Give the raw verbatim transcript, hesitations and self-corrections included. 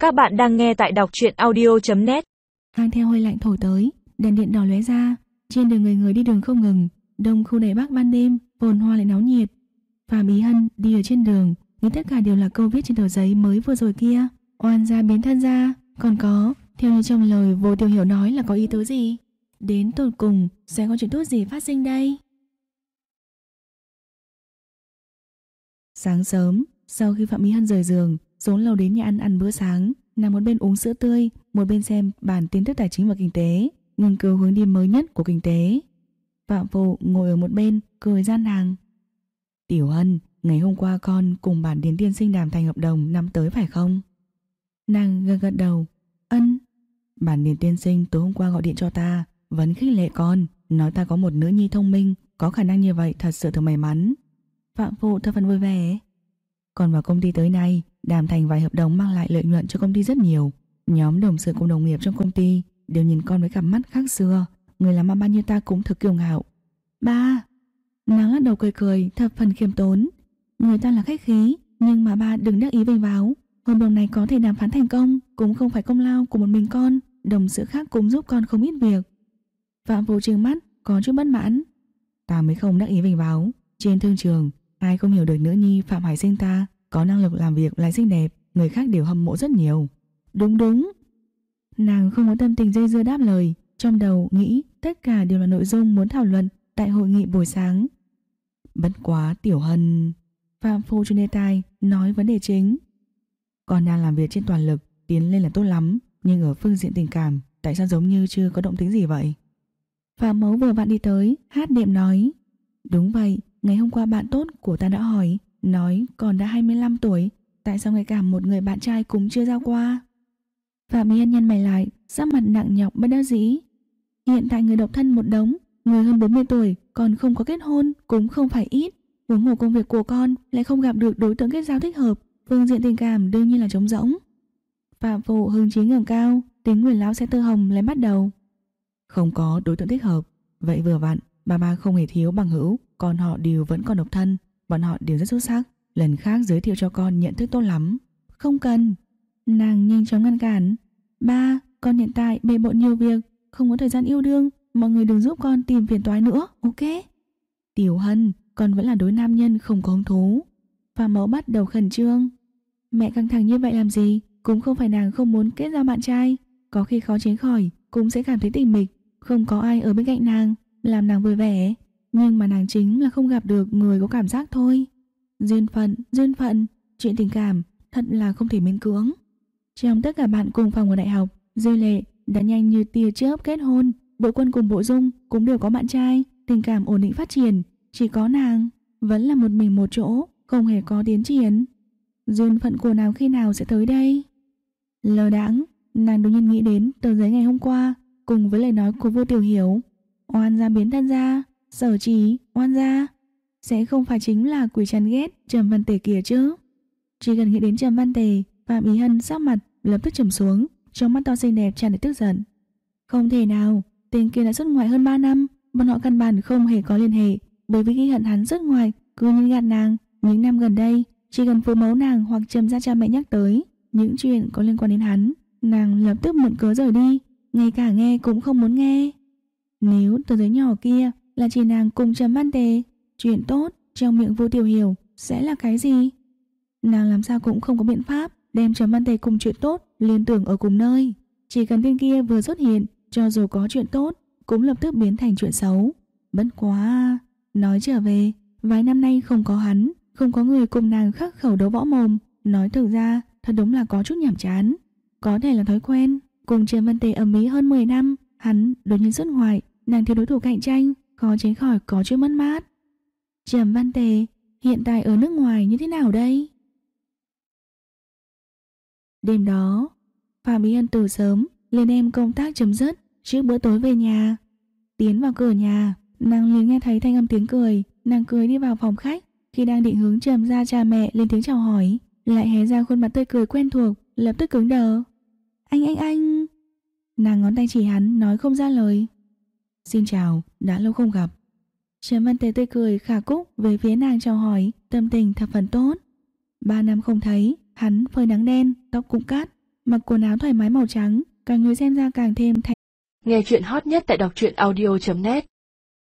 Các bạn đang nghe tại đọc truyện audio chấm net. Mang theo hơi lạnh thổi tới, đèn điện đỏ lóe ra, trên đường người người đi đường không ngừng, đông khu Đài Bắc ban đêm, phồn hoa lại náo nhiệt. Phạm Ý Hân đi ở trên đường, nhưng tất cả đều là câu viết trên tờ giấy mới vừa rồi kia. Oan gia biến thân ra, còn có, theo như trong lời Vô Tiểu Hiểu nói là có ý tứ gì? Đến tột cùng sẽ có chuyện tốt gì phát sinh đây? Sáng sớm, sau khi Phạm Ý Hân rời giường, xuống lầu đến nhà ăn ăn bữa sáng, nàng một bên uống sữa tươi, một bên xem bản tin tức tài chính và kinh tế, nghiên cứu hướng đi mới nhất của kinh tế. Phạm Phụ ngồi ở một bên, cười gian hàng. Tiểu Hân, ngày hôm qua con cùng bản Điền tiên sinh đàm thành hợp đồng năm tới phải không? Nàng gật gật đầu. Ân. Bản Điền tiên sinh tối hôm qua gọi điện cho ta, vẫn khích lệ con, nói ta có một nữ nhi thông minh, có khả năng như vậy thật sự thật may mắn. Phạm Phụ thật phần vui vẻ. Còn vào công ty tới nay, đàm thành vài hợp đồng mang lại lợi nhuận cho công ty rất nhiều. Nhóm đồng sự cùng đồng nghiệp trong công ty đều nhìn con với cặp mắt khác xưa. Người làm ăn bao nhiêu ta cũng thực kiêu ngạo. Ba. Nàng lắc đầu cười cười, thập phần khiêm tốn. Người ta là khách khí, nhưng mà ba đừng đắc ý vênh váo. Hợp đồng này có thể đàm phán thành công, cũng không phải công lao của một mình con. Đồng sự khác cũng giúp con không ít việc. Phạm Phụ trừng mắt, có chút bất mãn. Ta mới không đắc ý vênh váo. Trên thương trường, ai không hiểu được nữ nhi Phạm Hải Sinh ta có năng lực làm việc lại xinh đẹp, người khác đều hâm mộ rất nhiều. Đúng đúng. Nàng không có tâm tình dây dưa đáp lời, trong đầu nghĩ tất cả đều là nội dung muốn thảo luận tại hội nghị buổi sáng. Bất quá Tiểu Hân. Phạm Phụ trên đề tài nói vấn đề chính. Con đang làm việc trên toàn lực, tiến lên là tốt lắm, nhưng ở phương diện tình cảm, tại sao giống như chưa có động tĩnh gì vậy? Phạm Mẫu vừa vặn đi tới, hát đệm nói. Đúng vậy, ngày hôm qua bạn tốt của ta đã hỏi, nói còn đã hai mươi lăm tuổi, tại sao ngay cả một người bạn trai cũng chưa giao qua? Phạm Ý Hân nhăn mày lại, sắc mặt nặng nhọc bất đắc dĩ. Hiện tại người độc thân một đống, người hơn bốn mươi tuổi còn không có kết hôn cũng không phải ít. Huống hồ công việc của con lại không gặp được đối tượng kết giao thích hợp, phương diện tình cảm đương nhiên là trống rỗng. Phạm Phụ hứng chí ngẩng cao, tính Nguyễn lão xe tơ hồng lại bắt đầu. Không có đối tượng thích hợp, vậy vừa vặn, bà ba không hề thiếu bằng hữu, còn họ đều vẫn còn độc thân, bọn họ đều rất xuất sắc, lần khác giới thiệu cho con nhận thức tốt lắm. Không cần. Nàng nhanh chóng ngăn cản. Ba, con hiện tại bề bộn nhiều việc, không có thời gian yêu đương, mọi người đừng giúp con tìm phiền toái nữa, ok? Tiểu Hân, con vẫn là đối nam nhân không có hứng thú. Phạm Mẫu bắt đầu khẩn trương. Mẹ căng thẳng như vậy làm gì? Cũng không phải nàng không muốn kết giao bạn trai, có khi khó tránh khỏi cũng sẽ cảm thấy tịch mịch, không có ai ở bên cạnh nàng, làm nàng vui vẻ. Nhưng mà nàng chính là không gặp được người có cảm giác thôi. Duyên phận, duyên phận, chuyện tình cảm thật là không thể miễn cưỡng. Trong tất cả bạn cùng phòng ở đại học, Diêu Lệ đã nhanh như tia chớp kết hôn, Bội Quân cùng Bộ Dung cũng đều có bạn trai, tình cảm ổn định phát triển, chỉ có nàng vẫn là một mình một chỗ, không hề có tiến triển. Duyên phận của nàng khi nào sẽ tới đây? Lơ đãng, nàng đột nhiên nghĩ đến tờ giấy ngày hôm qua, cùng với lời nói của Vô Tiểu Hiểu. Oan gia biến thân ra, Sở Chỉ, oan gia, sẽ không phải chính là quỷ chán ghét Trầm Văn Tề kia chứ? Chỉ cần nghĩ đến Trầm Văn Tề, Phạm Ý Hân sắc mặt lập tức trầm xuống, trong mắt to xinh đẹp tràn đầy tức giận. Không thể nào, tên kia đã xuất ngoại hơn ba năm, bọn họ căn bản không hề có liên hệ, bởi vì ghi hận hắn xuất ngoại, cứ như gạt nàng. Những năm gần đây, chỉ cần phụ mẫu nàng hoặc Trầm gia cha mẹ nhắc tới những chuyện có liên quan đến hắn, nàng lập tức mượn cớ rời đi, ngay cả nghe cũng không muốn nghe. Nếu tờ giấy nhỏ kia là chỉ nàng cùng Trầm Văn Tề, chuyện tốt trong miệng Vô Tiểu Hiểu sẽ là cái gì? Nàng làm sao cũng không có biện pháp đem Trầm Văn Tề cùng chuyện tốt liên tưởng ở cùng nơi. Chỉ cần tên kia vừa xuất hiện, cho dù có chuyện tốt cũng lập tức biến thành chuyện xấu. Bất quá, nói trở về, vài năm nay không có hắn, không có người cùng nàng khắc khẩu đấu võ mồm, nói thực ra thật đúng là có chút nhàm chán. Có thể là thói quen, cùng Trầm Văn Tề ầm ĩ hơn mười năm, hắn đột nhiên xuất ngoại, nàng thiếu đối thủ cạnh tranh, khó tránh khỏi có chút mất mát. Trầm Văn Tề hiện tại ở nước ngoài như thế nào đây? Đêm đó, Phạm Ý Hân từ sớm lên đem công tác chấm dứt, trước bữa tối về nhà. Tiến vào cửa nhà, nàng liền nghe thấy thanh âm tiếng cười, nàng cười đi vào phòng khách, khi đang định hướng Trầm gia cha mẹ lên tiếng chào hỏi, lại hé ra khuôn mặt tươi cười quen thuộc, lập tức cứng đờ. Anh anh anh. Nàng ngón tay chỉ hắn, nói không ra lời. Xin chào, đã lâu không gặp. Trầm Văn Tề tươi cười khả cúc về phía nàng chào hỏi, tâm tình thập phần tốt. Ba năm không thấy, hắn phơi nắng đen, tóc cũng cắt, mặc quần áo thoải mái màu trắng, cả người xem ra càng thêm thành. Nghe chuyện hot nhất tại đọc truyện audio chấm net